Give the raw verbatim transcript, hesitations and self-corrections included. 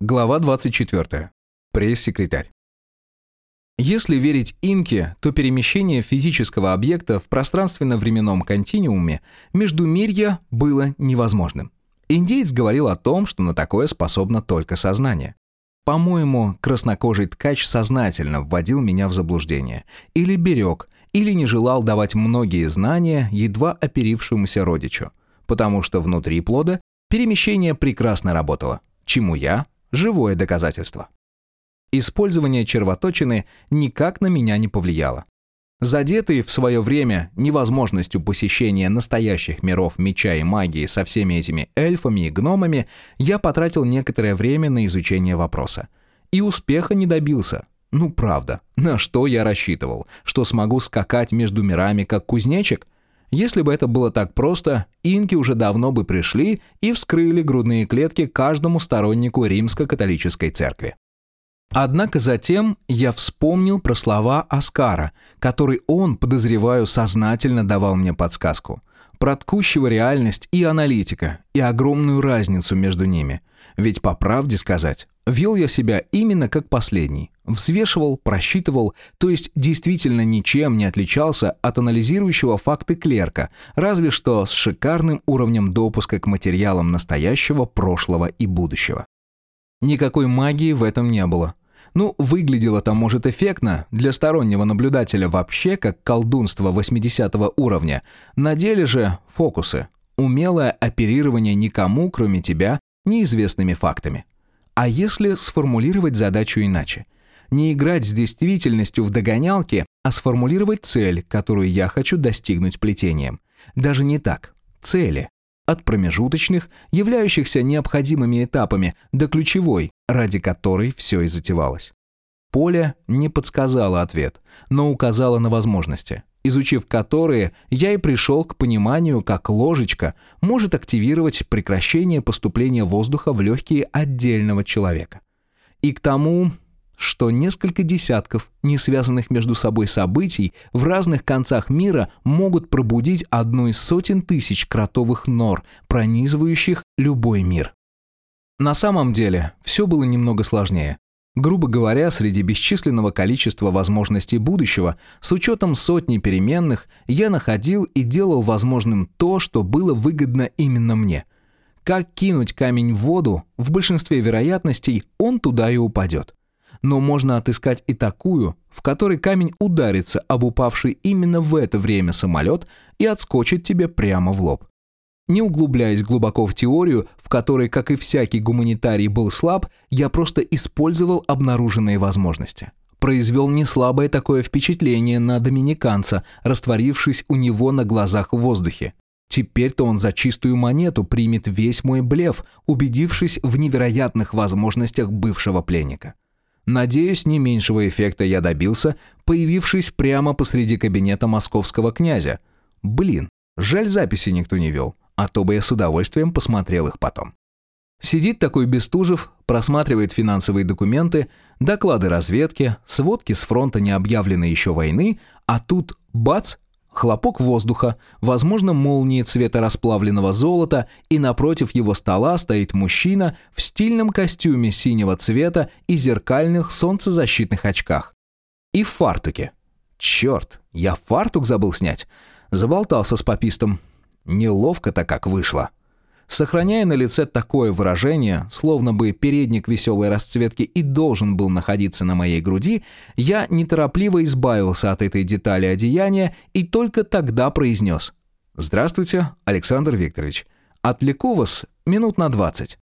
Глава двадцать четвёртая. Пресс-секретарь. Если верить Инке, то перемещение физического объекта в пространственно-временном континууме Междумирья было невозможным. Индеец говорил о том, что на такое способно только сознание. По-моему, краснокожий ткач сознательно вводил меня в заблуждение. Или берег, или не желал давать многие знания едва оперившемуся родичу. Потому что внутри плода перемещение прекрасно работало, чему я – живое доказательство. Использование червоточины никак на меня не повлияло. Задетый в свое время невозможностью посещения настоящих миров меча и магии со всеми этими эльфами и гномами, я потратил некоторое время на изучение вопроса. И успеха не добился. Ну правда, на что я рассчитывал? Что смогу скакать между мирами как кузнечик? Если бы это было так просто, инки уже давно бы пришли и вскрыли грудные клетки каждому стороннику римско-католической церкви. Однако затем я вспомнил про слова Оскара, который он, подозреваю, сознательно давал мне подсказку. Про ткущего реальность и аналитика, и огромную разницу между ними. Ведь, по правде сказать, вел я себя именно как последний. Взвешивал, просчитывал, то есть действительно ничем не отличался от анализирующего факты клерка, разве что с шикарным уровнем допуска к материалам настоящего, прошлого и будущего. Никакой магии в этом не было. Ну, выглядело-то, может, эффектно, для стороннего наблюдателя вообще как колдунство восьмидесятого уровня. На деле же фокусы. Умелое оперирование никому, кроме тебя, неизвестными фактами. А если сформулировать задачу иначе? Не играть с действительностью в догонялки, а сформулировать цель, которую я хочу достигнуть плетением. Даже не так. Цели. От промежуточных, являющихся необходимыми этапами, до ключевой, ради которой все и затевалось. Поле не подсказало ответ, но указало на возможности, изучив которые, я и пришел к пониманию, как ложечка может активировать прекращение поступления воздуха в легкие отдельного человека. И к тому, что несколько десятков не связанных между собой событий в разных концах мира могут пробудить одну из сотен тысяч кротовых нор, пронизывающих любой мир. На самом деле, все было немного сложнее. Грубо говоря, среди бесчисленного количества возможностей будущего, с учетом сотни переменных, я находил и делал возможным то, что было выгодно именно мне. Как кинуть камень в воду, в большинстве вероятностей он туда и упадет. Но можно отыскать и такую, в которой камень ударится об упавший именно в это время самолет и отскочит тебе прямо в лоб. Не углубляясь глубоко в теорию, в которой, как и всякий гуманитарий, был слаб, я просто использовал обнаруженные возможности. Произвел неслабое такое впечатление на доминиканца, растворившись у него на глазах в воздухе. Теперь-то он за чистую монету примет весь мой блеф, убедившись в невероятных возможностях бывшего пленника. Надеюсь, не меньшего эффекта я добился, появившись прямо посреди кабинета московского князя. Блин, жаль, записи никто не вел, а то бы я с удовольствием посмотрел их потом. Сидит такой Бестужев, просматривает финансовые документы, доклады разведки, сводки с фронта необъявленной еще войны, а тут бац! Хлопок воздуха, возможно, молнии цвета расплавленного золота, и напротив его стола стоит мужчина в стильном костюме синего цвета и зеркальных солнцезащитных очках. И в фартуке. Черт, я фартук забыл снять. Заболтался с попистом. Неловко-то как вышло. Сохраняя на лице такое выражение, словно бы передник веселой расцветки и должен был находиться на моей груди, я неторопливо избавился от этой детали одеяния и только тогда произнес: «Здравствуйте, Александр Викторович. Отвлеку вас минут на двадцать».